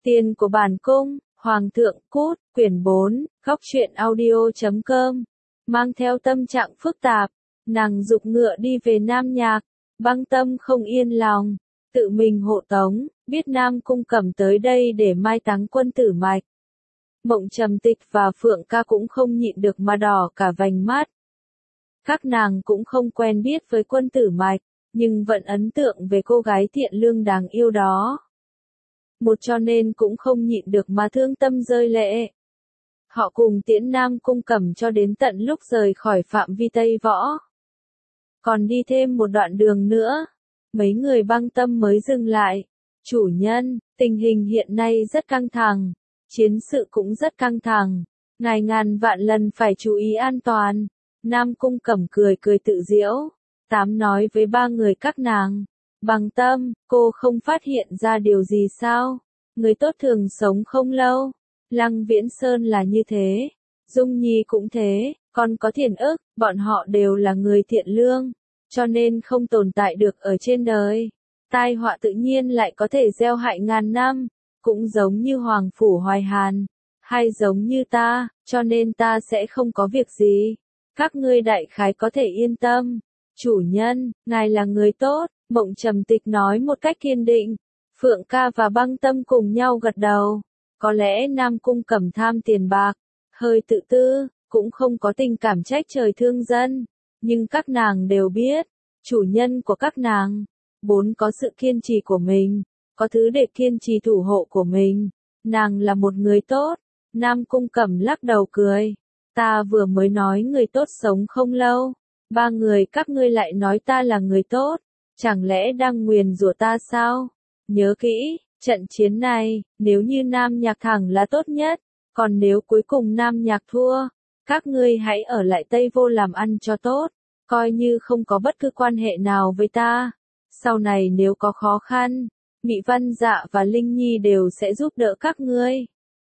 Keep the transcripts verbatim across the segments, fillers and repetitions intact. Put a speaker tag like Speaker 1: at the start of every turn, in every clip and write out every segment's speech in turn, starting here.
Speaker 1: Tiền của bản cung, Hoàng thượng cút, quyển bốn, góc truyện audio chấm com. Mang theo tâm trạng phức tạp, nàng giục ngựa đi về Nam Nhạc, Băng Tâm không yên lòng, tự mình hộ tống, biết Nam Cung Cẩm tới đây để mai táng Quân Tử Mạch. Mộng Trầm Tịch và Phượng Ca cũng không nhịn được mà đỏ cả vành mắt. Các nàng cũng không quen biết với Quân Tử Mạch, nhưng vẫn ấn tượng về cô gái thiện lương đáng yêu đó. Một cho nên cũng không nhịn được mà thương tâm rơi lệ. Họ cùng tiễn Nam Cung Cẩm cho đến tận lúc rời khỏi phạm vi Tây Võ. Còn đi thêm một đoạn đường nữa, mấy người Băng Tâm mới dừng lại. Chủ nhân, tình hình hiện nay rất căng thẳng, chiến sự cũng rất căng thẳng, ngài ngàn vạn lần phải chú ý an toàn. Nam Cung Cẩm cười cười tự giễu, tám nói với ba người các nàng. Băng Tâm, cô không phát hiện ra điều gì sao? Người tốt thường sống không lâu. Lăng Viễn Sơn là như thế. Dung Nhi cũng thế, còn có Thiền Ức, bọn họ đều là người thiện lương, cho nên không tồn tại được ở trên đời. Tai họa tự nhiên lại có thể gieo hại ngàn năm, cũng giống như Hoàng Phủ Hoài Hàn, hay giống như ta, cho nên ta sẽ không có việc gì. Các ngươi đại khái có thể yên tâm. Chủ nhân, ngài là người tốt, Mộng Trầm Tịch nói một cách kiên định. Phượng Ca và Băng Tâm cùng nhau gật đầu. Có lẽ Nam Cung Cẩm tham tiền bạc, hơi tự tư, cũng không có tình cảm trách trời thương dân. Nhưng các nàng đều biết, chủ nhân của các nàng, bốn có sự kiên trì của mình, có thứ để kiên trì thủ hộ của mình. Nàng là một người tốt. Nam Cung Cẩm lắc đầu cười. Ta vừa mới nói người tốt sống không lâu. Ba người các ngươi lại nói ta là người tốt. Chẳng lẽ đang nguyền rủa ta sao? Nhớ kỹ, trận chiến này, nếu như Nam Nhạc thẳng là tốt nhất, còn nếu cuối cùng Nam Nhạc thua, các ngươi hãy ở lại Tây Vô làm ăn cho tốt, coi như không có bất cứ quan hệ nào với ta. Sau này nếu có khó khăn, Mị Văn Dạ và Linh Nhi đều sẽ giúp đỡ các ngươi.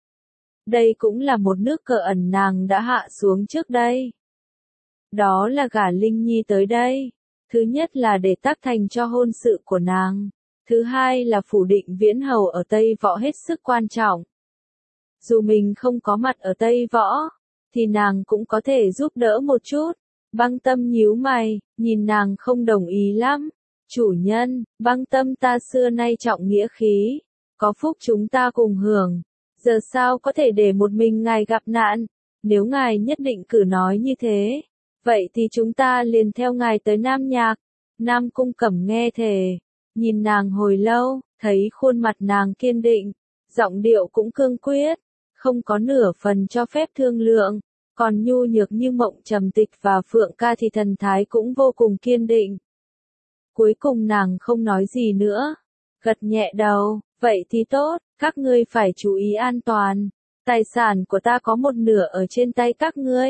Speaker 1: Đây cũng là một nước cờ ẩn nàng đã hạ xuống trước đây. Đó là gả Linh Nhi tới đây. Thứ nhất là để tác thành cho hôn sự của nàng. Thứ hai là phủ định Viễn Hầu ở Tây Võ hết sức quan trọng. Dù mình không có mặt ở Tây Võ, thì nàng cũng có thể giúp đỡ một chút. Băng Tâm nhíu mày, nhìn nàng không đồng ý lắm. Chủ nhân, Băng Tâm ta xưa nay trọng nghĩa khí, có phúc chúng ta cùng hưởng. Giờ sao có thể để một mình ngài gặp nạn? Nếu ngài nhất định cử nói như thế, vậy thì chúng ta liền theo ngài tới Nam Nhạc. Nam Cung Cẩm nghe thề, nhìn nàng hồi lâu, thấy khuôn mặt nàng kiên định, giọng điệu cũng cương quyết, không có nửa phần cho phép thương lượng. Còn nhu nhược như Mộng Trầm Tịch và Phượng Ca thì thần thái cũng vô cùng kiên định. Cuối cùng nàng không nói gì nữa, gật nhẹ đầu. Vậy thì tốt, các ngươi phải chú ý an toàn. Tài sản của ta có một nửa ở trên tay các ngươi.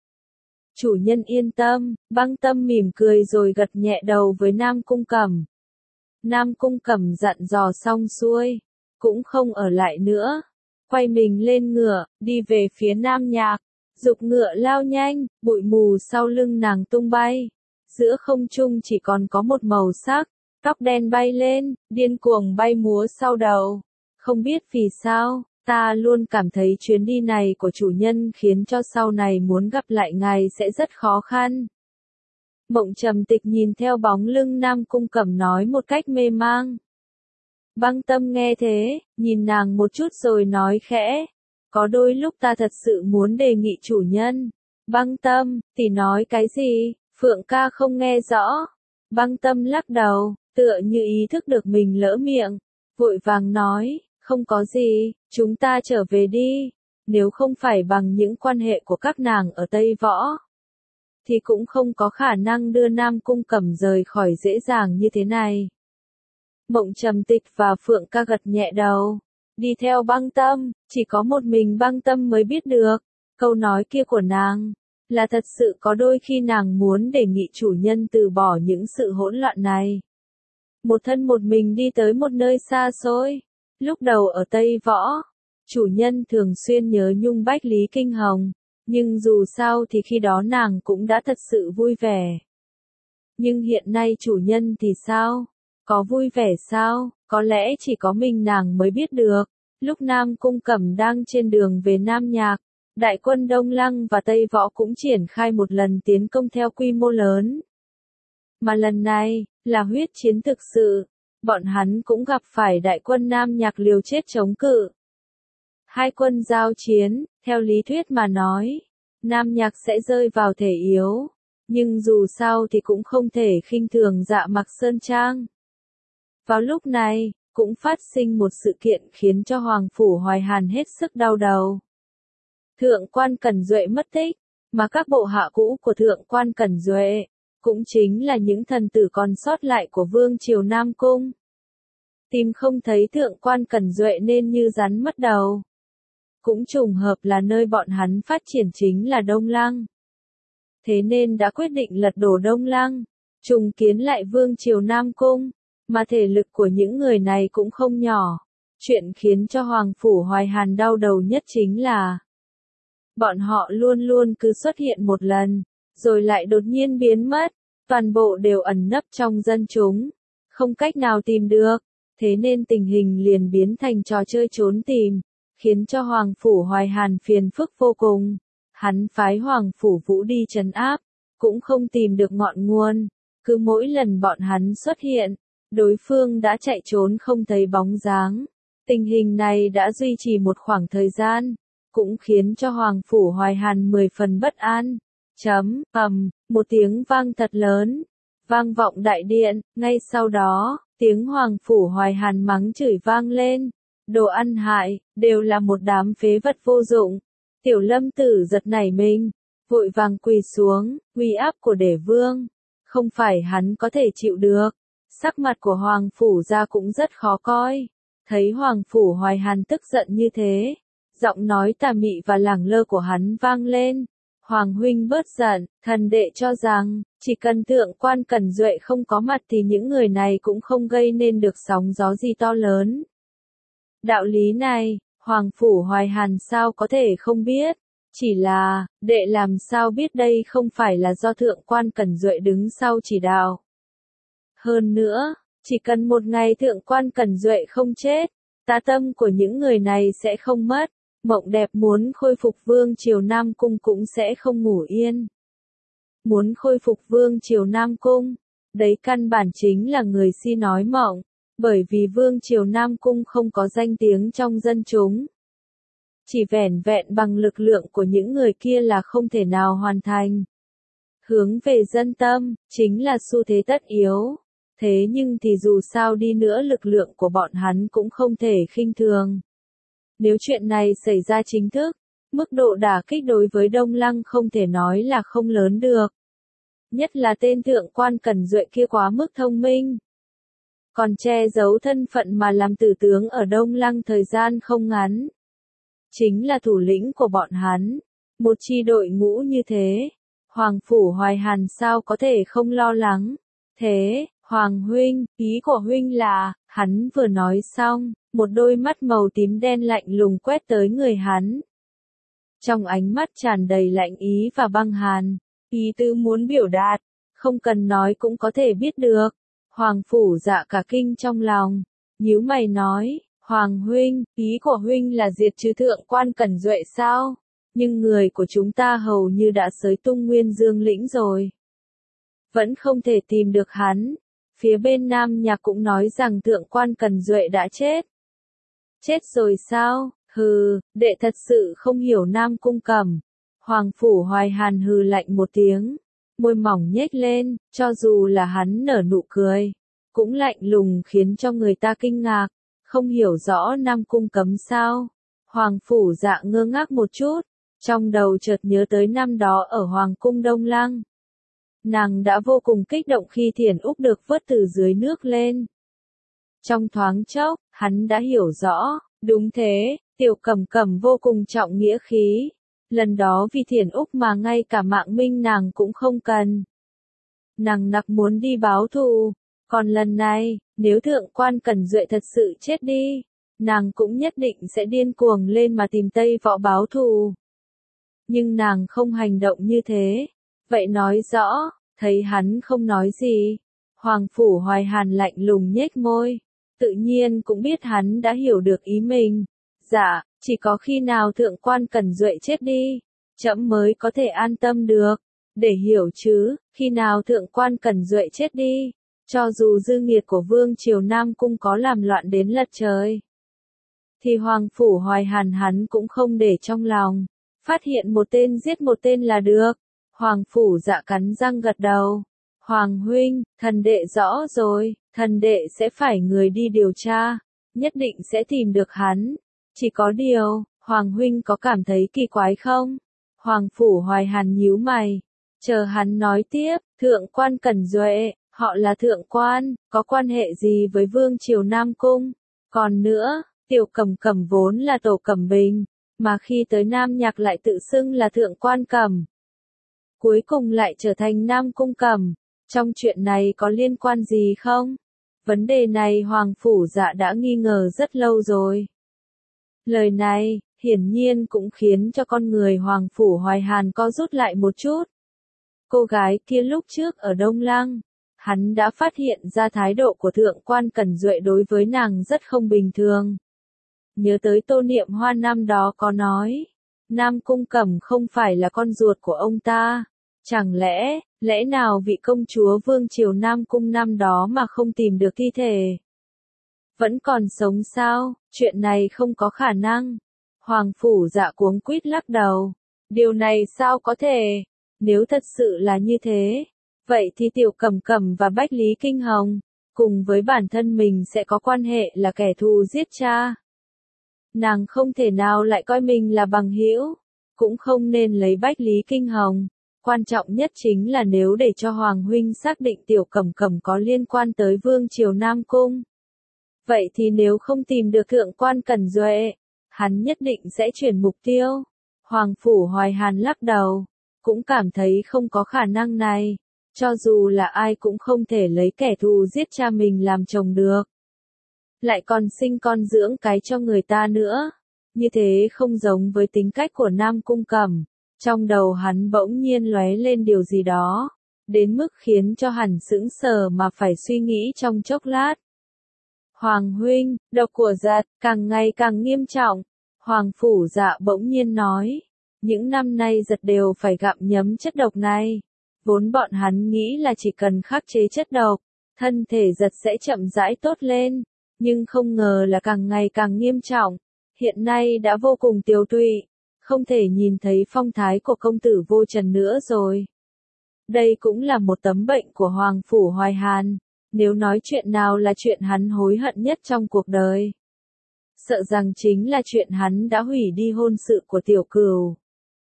Speaker 1: Chủ nhân yên tâm. Băng Tâm mỉm cười rồi gật nhẹ đầu với Nam Cung Cẩm. Nam Cung Cẩm dặn dò xong xuôi, cũng không ở lại nữa. Quay mình lên ngựa, đi về phía Nam Nhạc. Giục ngựa lao nhanh, bụi mù sau lưng nàng tung bay. Giữa không trung chỉ còn có một màu sắc. Tóc đen bay lên, điên cuồng bay múa sau đầu. Không biết vì sao, ta luôn cảm thấy chuyến đi này của chủ nhân khiến cho sau này muốn gặp lại ngài sẽ rất khó khăn. Mộng Trầm Tịch nhìn theo bóng lưng Nam Cung Cẩm nói một cách mê mang. Băng Tâm nghe thế, nhìn nàng một chút rồi nói khẽ. Có đôi lúc ta thật sự muốn đề nghị chủ nhân. Băng Tâm, tỷ nói cái gì? Phượng Ca không nghe rõ. Băng Tâm lắc đầu, tựa như ý thức được mình lỡ miệng, vội vàng nói, không có gì, chúng ta trở về đi. Nếu không phải bằng những quan hệ của các nàng ở Tây Võ, thì cũng không có khả năng đưa Nam Cung Cẩm rời khỏi dễ dàng như thế này. Mộng Trầm Tịch và Phượng Ca gật nhẹ đầu, đi theo Băng Tâm, chỉ có một mình Băng Tâm mới biết được, câu nói kia của nàng, là thật sự có đôi khi nàng muốn đề nghị chủ nhân từ bỏ những sự hỗn loạn này. Một thân một mình đi tới một nơi xa xôi. Lúc đầu ở Tây Võ, chủ nhân thường xuyên nhớ nhung Bách Lý Kinh Hồng, nhưng dù sao thì khi đó nàng cũng đã thật sự vui vẻ. Nhưng hiện nay chủ nhân thì sao? Có vui vẻ sao? Có lẽ chỉ có mình nàng mới biết được. Lúc Nam Cung Cẩm đang trên đường về Nam Nhạc, đại quân Đông Lăng và Tây Võ cũng triển khai một lần tiến công theo quy mô lớn. Mà lần này, là huyết chiến thực sự, bọn hắn cũng gặp phải đại quân Nam Nhạc liều chết chống cự. Hai quân giao chiến, theo lý thuyết mà nói, Nam Nhạc sẽ rơi vào thể yếu, nhưng dù sao thì cũng không thể khinh thường Dạ Mặc Sơn Trang. Vào lúc này, cũng phát sinh một sự kiện khiến cho Hoàng Phủ Hoài Hàn hết sức đau đầu. Thượng quan Cẩn Duệ mất tích, mà các bộ hạ cũ của Thượng quan Cẩn Duệ, cũng chính là những thần tử còn sót lại của Vương triều Nam Cung. Tìm không thấy Thượng quan Cẩn Duệ nên như rắn mất đầu. Cũng trùng hợp là nơi bọn hắn phát triển chính là Đông Lăng. Thế nên đã quyết định lật đổ Đông Lăng, trùng kiến lại Vương triều Nam Cung, mà thể lực của những người này cũng không nhỏ. Chuyện khiến cho Hoàng Phủ Hoài Hàn đau đầu nhất chính là bọn họ luôn luôn cứ xuất hiện một lần, rồi lại đột nhiên biến mất, toàn bộ đều ẩn nấp trong dân chúng, không cách nào tìm được, thế nên tình hình liền biến thành trò chơi trốn tìm, khiến cho Hoàng Phủ Hoài Hàn phiền phức vô cùng. Hắn phái Hoàng Phủ Vũ đi trấn áp, cũng không tìm được ngọn nguồn, cứ mỗi lần bọn hắn xuất hiện, đối phương đã chạy trốn không thấy bóng dáng. Tình hình này đã duy trì một khoảng thời gian, cũng khiến cho Hoàng Phủ Hoài Hàn mười phần bất an. Chấm, ầm, một tiếng vang thật lớn, vang vọng đại điện, ngay sau đó, tiếng Hoàng Phủ Hoài Hàn mắng chửi vang lên. Đồ ăn hại, đều là một đám phế vật vô dụng. Tiểu Lâm Tử giật nảy mình, vội vàng quỳ xuống, uy áp của Đế Vương, không phải hắn có thể chịu được. Sắc mặt của Hoàng Phủ gia cũng rất khó coi. Thấy Hoàng Phủ Hoài Hàn tức giận như thế, giọng nói tà mị và lẳng lơ của hắn vang lên. Hoàng huynh bớt giận, thần đệ cho rằng, chỉ cần Thượng quan Cẩn Duệ không có mặt thì những người này cũng không gây nên được sóng gió gì to lớn. Đạo lý này, Hoàng Phủ Hoài Hàn sao có thể không biết, chỉ là, đệ làm sao biết đây không phải là do Thượng quan Cẩn Duệ đứng sau chỉ đạo. Hơn nữa, chỉ cần một ngày Thượng quan Cẩn Duệ không chết, tà tâm của những người này sẽ không mất, mộng đẹp muốn khôi phục Vương triều Nam Cung cũng sẽ không ngủ yên. Muốn khôi phục Vương triều Nam Cung, đấy căn bản chính là người si nói mộng, bởi vì Vương triều Nam Cung không có danh tiếng trong dân chúng. Chỉ vẻn vẹn bằng lực lượng của những người kia là không thể nào hoàn thành. Hướng về dân tâm, chính là xu thế tất yếu. Thế nhưng thì dù sao đi nữa lực lượng của bọn hắn cũng không thể khinh thường. Nếu chuyện này xảy ra chính thức, mức độ đả kích đối với Đông Lăng không thể nói là không lớn được. Nhất là tên Thượng quan Cẩn Duệ kia quá mức thông minh. Còn che giấu thân phận mà làm tử tướng ở Đông Lăng thời gian không ngắn. Chính là thủ lĩnh của bọn hắn. Một chi đội ngũ như thế, Hoàng Phủ Hoài Hàn sao có thể không lo lắng. Thế, Hoàng huynh, ý của huynh là, hắn vừa nói xong, một đôi mắt màu tím đen lạnh lùng quét tới người hắn. Trong ánh mắt tràn đầy lạnh ý và băng hàn, ý tứ muốn biểu đạt, không cần nói cũng có thể biết được. Hoàng Phủ Dạ cả kinh trong lòng, nhíu mày nói, Hoàng huynh, ý của huynh là diệt trừ Thượng quan Cẩn Duệ sao? Nhưng người của chúng ta hầu như đã xới tung Nguyên Dương lĩnh rồi. Vẫn không thể tìm được hắn. Phía bên Nam Nhạc cũng nói rằng Thượng quan Cẩn Duệ đã chết. Chết rồi sao? Hừ, đệ thật sự không hiểu Nam Cung Cẩm. Hoàng Phủ Hoài Hàn hừ lạnh một tiếng, môi mỏng nhếch lên, cho dù là hắn nở nụ cười, cũng lạnh lùng khiến cho người ta kinh ngạc, không hiểu rõ Nam Cung Cẩm sao. Hoàng Phủ Dạ ngơ ngác một chút, trong đầu chợt nhớ tới năm đó ở Hoàng cung Đông Lăng. Nàng đã vô cùng kích động khi Thiển Úc được vớt từ dưới nước lên. Trong thoáng chốc, hắn đã hiểu rõ, đúng thế, Tiểu Cẩm Cẩm vô cùng trọng nghĩa khí. Lần đó vì Thiển Úc mà ngay cả mạng minh nàng cũng không cần. Nàng nặc muốn đi báo thù, còn lần này, nếu Thượng quan Cẩn Duệ thật sự chết đi, nàng cũng nhất định sẽ điên cuồng lên mà tìm Tây Võ báo thù. Nhưng nàng không hành động như thế. Vậy nói rõ, thấy hắn không nói gì. Hoàng Phủ Hoài Hàn lạnh lùng nhếch môi. Tự nhiên cũng biết hắn đã hiểu được ý mình. Dạ, chỉ có khi nào thượng quan Cẩn Duệ chết đi, trẫm mới có thể an tâm được. Để hiểu chứ, khi nào thượng quan Cẩn Duệ chết đi, cho dù dư nghiệt của vương triều Nam Cung có làm loạn đến lật trời, thì Hoàng Phủ Hoài Hàn hắn cũng không để trong lòng. Phát hiện một tên giết một tên là được. Hoàng Phủ Dạ cắn răng gật đầu. Hoàng huynh, thần đệ rõ rồi, thần đệ sẽ phải người đi điều tra, nhất định sẽ tìm được hắn. Chỉ có điều, Hoàng huynh có cảm thấy kỳ quái không? Hoàng Phủ Hoài Hàn nhíu mày, chờ hắn nói tiếp. Thượng quan Cẩn Duệ, họ là thượng quan, có quan hệ gì với vương triều Nam Cung? Còn nữa, Tiểu Cẩm Cẩm vốn là Tổ Cẩm Bình, mà khi tới Nam Nhạc lại tự xưng là thượng quan Cẩm, cuối cùng lại trở thành Nam Cung Cẩm. Trong chuyện này có liên quan gì không? Vấn đề này Hoàng Phủ Dạ đã nghi ngờ rất lâu rồi. Lời này, hiển nhiên cũng khiến cho con người Hoàng Phủ Hoài Hàn co rút lại một chút. Cô gái kia lúc trước ở Đông Lăng, hắn đã phát hiện ra thái độ của thượng quan Cẩn Duệ đối với nàng rất không bình thường. Nhớ tới Tô Niệm Hoa năm đó có nói, Nam Cung Cẩm không phải là con ruột của ông ta. Chẳng lẽ, lẽ nào vị công chúa vương triều Nam Cung năm đó mà không tìm được thi thể? Vẫn còn sống sao? Chuyện này không có khả năng. Hoàng Phủ Dạ cuống quýt lắc đầu. Điều này sao có thể? Nếu thật sự là như thế, vậy thì Tiểu Cẩm Cẩm và Bách Lý Kinh Hồng, cùng với bản thân mình sẽ có quan hệ là kẻ thù giết cha. Nàng không thể nào lại coi mình là bằng hữu, cũng không nên lấy Bách Lý Kinh Hồng. Quan trọng nhất chính là nếu để cho Hoàng huynh xác định Tiểu Cẩm Cẩm có liên quan tới vương triều Nam Cung. Vậy thì nếu không tìm được thượng quan Cẩn Duệ, hắn nhất định sẽ chuyển mục tiêu. Hoàng Phủ Hoài Hàn lắc đầu, cũng cảm thấy không có khả năng này. Cho dù là ai cũng không thể lấy kẻ thù giết cha mình làm chồng được. Lại còn sinh con dưỡng cái cho người ta nữa. Như thế không giống với tính cách của Nam Cung Cẩm. Trong đầu hắn bỗng nhiên lóe lên điều gì đó, đến mức khiến cho hắn sững sờ mà phải suy nghĩ trong chốc lát. Hoàng huynh, độc của giật, càng ngày càng nghiêm trọng. Hoàng Phủ Dạ bỗng nhiên nói, những năm nay giật đều phải gặm nhấm chất độc này. Vốn bọn hắn nghĩ là chỉ cần khắc chế chất độc, thân thể giật sẽ chậm rãi tốt lên, nhưng không ngờ là càng ngày càng nghiêm trọng. Hiện nay đã vô cùng tiều tụy, không thể nhìn thấy phong thái của công tử Vô Trần nữa rồi. Đây cũng là một tấm bệnh của Hoàng Phủ Hoài Hàn, nếu nói chuyện nào là chuyện hắn hối hận nhất trong cuộc đời, sợ rằng chính là chuyện hắn đã hủy đi hôn sự của Tiểu Cửu.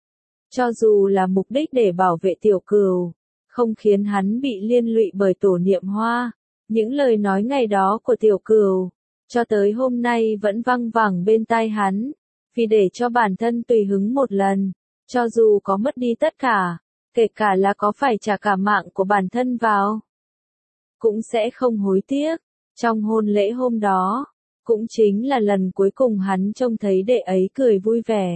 Speaker 1: Cho dù là mục đích để bảo vệ Tiểu Cửu, không khiến hắn bị liên lụy bởi Tổ Niệm Hoa, những lời nói ngày đó của Tiểu Cửu, cho tới hôm nay vẫn văng vẳng bên tai hắn. Vì để cho bản thân tùy hứng một lần, cho dù có mất đi tất cả, kể cả là có phải trả cả mạng của bản thân vào, cũng sẽ không hối tiếc. Trong hôn lễ hôm đó, cũng chính là lần cuối cùng hắn trông thấy đệ ấy cười vui vẻ.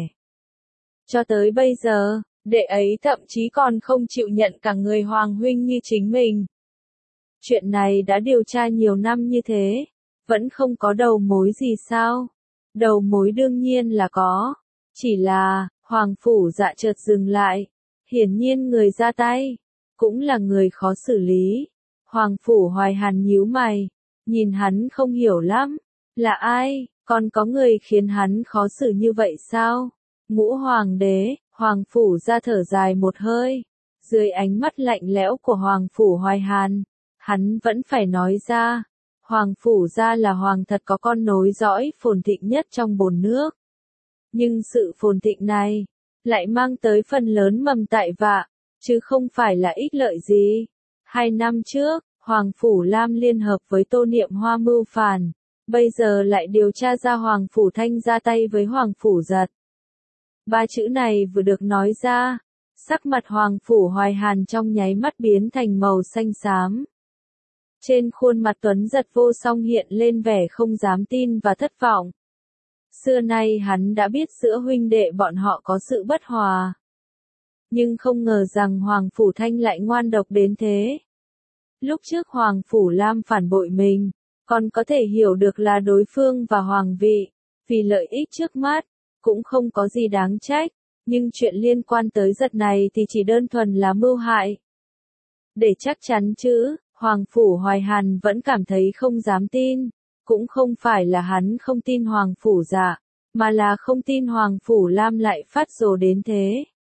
Speaker 1: Cho tới bây giờ, đệ ấy thậm chí còn không chịu nhận cả người Hoàng huynh như chính mình. Chuyện này đã điều tra nhiều năm như thế, vẫn không có đầu mối gì sao? Đầu mối đương nhiên là có, chỉ là, Hoàng Phủ Dạ chợt dừng lại, hiển nhiên người ra tay, cũng là người khó xử lý. Hoàng Phủ Hoài Hàn nhíu mày, nhìn hắn không hiểu lắm, là ai, còn có người khiến hắn khó xử như vậy sao? Ngũ Hoàng đế, Hoàng Phủ Dạ thở dài một hơi, dưới ánh mắt lạnh lẽo của Hoàng Phủ Hoài Hàn, hắn vẫn phải nói ra. Hoàng Phủ Dạ là hoàng thật có con nối dõi phồn thịnh nhất trong bồn nước. Nhưng sự phồn thịnh này, lại mang tới phần lớn mầm tại vạ, chứ không phải là ích lợi gì. Hai năm trước, Hoàng Phủ Lam liên hợp với Tô Niệm Hoa mưu phản, bây giờ lại điều tra ra Hoàng Phủ Thanh ra tay với Hoàng Phủ Giật. Ba chữ này vừa được nói ra, sắc mặt Hoàng Phủ Hoài Hàn trong nháy mắt biến thành màu xanh xám. Trên khuôn mặt Tuấn Giật vô song hiện lên vẻ không dám tin và thất vọng. Xưa nay hắn đã biết giữa huynh đệ bọn họ có sự bất hòa. Nhưng không ngờ rằng Hoàng Phủ Thanh lại ngoan độc đến thế. Lúc trước Hoàng Phủ Lam phản bội mình, còn có thể hiểu được là đối phương và Hoàng vị, vì lợi ích trước mắt, cũng không có gì đáng trách, nhưng chuyện liên quan tới giật này thì chỉ đơn thuần là mưu hại. Để chắc chắn chứ, Hoàng Phủ Hoài Hàn vẫn cảm thấy không dám tin, cũng không phải là hắn không tin Hoàng Phủ Dạ, mà là không tin Hoàng Phủ Lam lại phát rồ đến thế.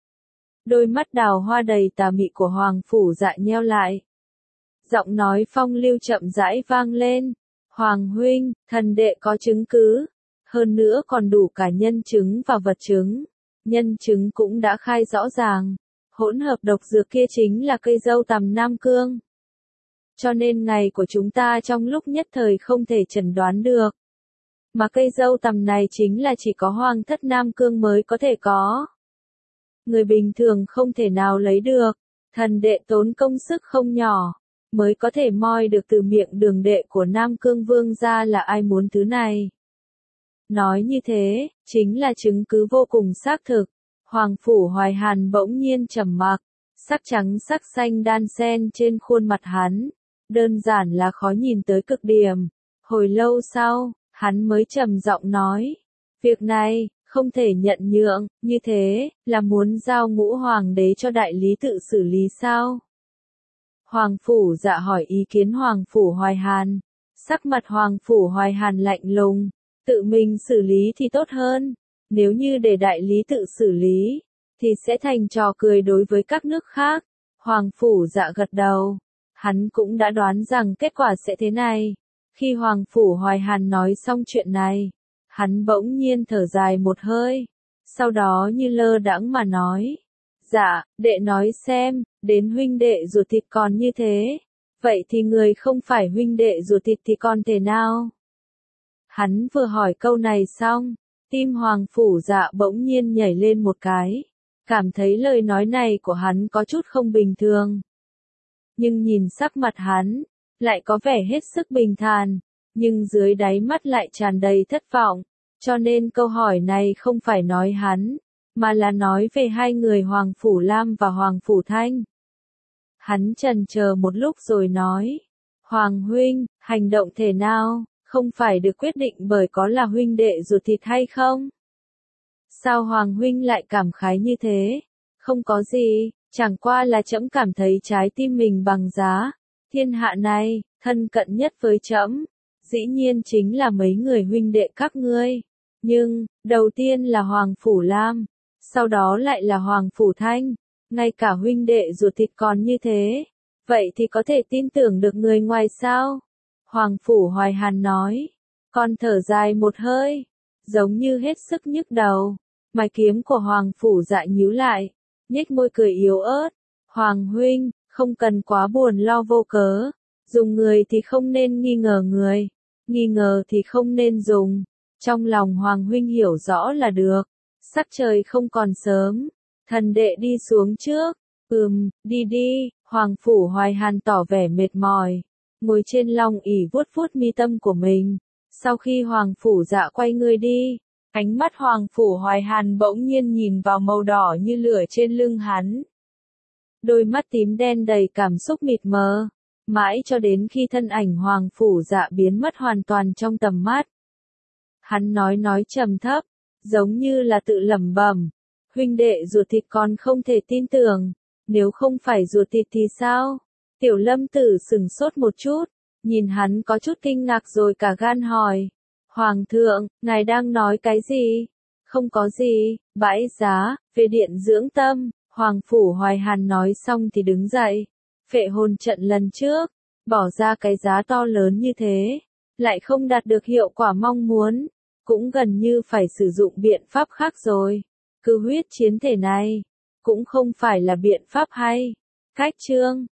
Speaker 1: Đôi mắt đào hoa đầy tà mị của Hoàng Phủ Dạ nheo lại. Giọng nói phong lưu chậm rãi vang lên, Hoàng huynh, thần đệ có chứng cứ, hơn nữa còn đủ cả nhân chứng và vật chứng. Nhân chứng cũng đã khai rõ ràng, hỗn hợp độc dược kia chính là cây dâu tằm Nam Cương. Cho nên ngày của chúng ta trong lúc nhất thời không thể chẩn đoán được. Mà cây dâu tằm này chính là chỉ có Hoàng thất Nam Cương mới có thể có. Người bình thường không thể nào lấy được, thần đệ tốn công sức không nhỏ, mới có thể moi được từ miệng đường đệ của Nam Cương Vương ra là ai muốn thứ này. Nói như thế, chính là chứng cứ vô cùng xác thực. Hoàng Phủ Hoài Hàn bỗng nhiên trầm mặc, sắc trắng sắc xanh đan xen trên khuôn mặt hắn, đơn giản là khó nhìn tới cực điểm. Hồi lâu sau, hắn mới trầm giọng nói, việc này, không thể nhận nhượng, như thế, là muốn giao Ngũ Hoàng đế cho đại lý tự xử lý sao? Hoàng Phủ Dạ hỏi ý kiến Hoàng Phủ Hoài Hàn, sắc mặt Hoàng Phủ Hoài Hàn lạnh lùng, tự mình xử lý thì tốt hơn, nếu như để đại lý tự xử lý, thì sẽ thành trò cười đối với các nước khác. Hoàng Phủ Dạ gật đầu, hắn cũng đã đoán rằng kết quả sẽ thế này. Khi Hoàng Phủ Hoài Hàn nói xong chuyện này, hắn bỗng nhiên thở dài một hơi, sau đó như lơ đãng mà nói, dạ, đệ nói xem, đến huynh đệ ruột thịt còn như thế, vậy thì người không phải huynh đệ ruột thịt thì còn thể nào? Hắn vừa hỏi câu này xong, tim Hoàng Phủ Dạ bỗng nhiên nhảy lên một cái, cảm thấy lời nói này của hắn có chút không bình thường. Nhưng nhìn sắc mặt hắn, lại có vẻ hết sức bình thản, nhưng dưới đáy mắt lại tràn đầy thất vọng, cho nên câu hỏi này không phải nói hắn, mà là nói về hai người Hoàng Phủ Lam và Hoàng Phủ Thanh. Hắn chần chờ một lúc rồi nói, Hoàng huynh, hành động thế nào, không phải được quyết định bởi có là huynh đệ ruột thịt hay không? Sao Hoàng huynh lại cảm khái như thế? Không có gì, chẳng qua là trẫm cảm thấy trái tim mình bằng giá. Thiên hạ này, thân cận nhất với trẫm, dĩ nhiên chính là mấy người huynh đệ các ngươi. Nhưng, đầu tiên là Hoàng Phủ Lam, sau đó lại là Hoàng Phủ Thanh, ngay cả huynh đệ ruột thịt còn như thế. Vậy thì có thể tin tưởng được người ngoài sao? Hoàng Phủ Hoài Hàn nói, còn thở dài một hơi, giống như hết sức nhức đầu. Mày kiếm của Hoàng Phủ Dạ nhíu lại, nhếch môi cười yếu ớt. Hoàng huynh, không cần quá buồn lo vô cớ, dùng người thì không nên nghi ngờ người, nghi ngờ thì không nên dùng. Trong lòng Hoàng huynh hiểu rõ là được. Sắc trời không còn sớm, thần đệ đi xuống trước. Ừm, đi đi. Hoàng Phủ Hoài Hàn tỏ vẻ mệt mỏi, ngồi trên long ỷ vuốt vuốt mi tâm của mình. Sau khi Hoàng Phủ Dạ quay người đi, ánh mắt Hoàng Phủ Hoài Hàn bỗng nhiên nhìn vào màu đỏ như lửa trên lưng hắn. Đôi mắt tím đen đầy cảm xúc mịt mờ, mãi cho đến khi thân ảnh Hoàng Phủ Dạ biến mất hoàn toàn trong tầm mắt. Hắn nói nói trầm thấp, giống như là tự lẩm bẩm, huynh đệ ruột thịt còn không thể tin tưởng, nếu không phải ruột thịt thì sao? Tiểu Lâm Tử sửng sốt một chút, nhìn hắn có chút kinh ngạc rồi cả gan hỏi, Hoàng thượng, ngài đang nói cái gì? Không có gì, bãi giá, về điện dưỡng tâm. Hoàng Phủ Hoài Hàn nói xong thì đứng dậy, phệ hồn trận lần trước, bỏ ra cái giá to lớn như thế, lại không đạt được hiệu quả mong muốn, cũng gần như phải sử dụng biện pháp khác rồi. Cứ huyết chiến thể này, cũng không phải là biện pháp hay. Cách chương